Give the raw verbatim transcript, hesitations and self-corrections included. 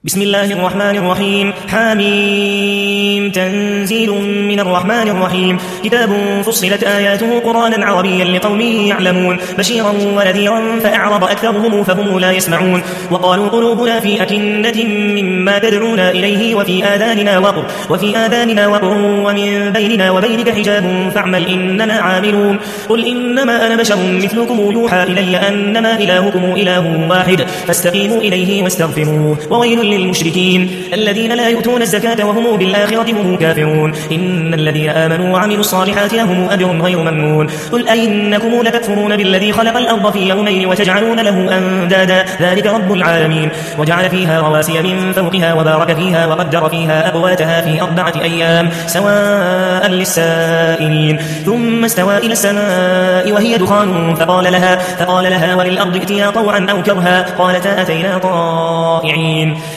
بسم الله الرحمن الرحيم. حاميم. تنزيل من الرحمن الرحيم. كتاب فصلت آياته قرآنا عربيا لقوم يعلمون بشيرا ونذيرا فأعرض أكثرهم فهم لا يسمعون. وقالوا قلوبنا في أكنة مما تدعونا إليه وفي آذاننا وقر وفي آذاننا وقر ومن بيننا وبينك حجاب فاعمل إننا عاملون. قل إنما أنا بشر مثلكم يوحى إلي أنما إلهكم إله واحد فاستقيموا إليه واستغفروه. وويل للمشركين الذين لا يؤتون الزكاة وهم بالآخرة هم كافرون. إن الذين آمنوا وعملوا الصالحات لهم أجر غير ممنون. قل أئنكم لتكفرون بالذي خلق الأرض في يومين وتجعلون له أندادا ذلك رب العالمين. وجعل فيها رواسي من فوقها وبارك فيها وقدر فيها أقواتها في أربعة أيام سواء للسائلين. ثم استوى إلى السماء وهي دخان فقال لها, فقال لها وللأرض ائتيا طوعا أو كرها قالتا أتينا طائعين.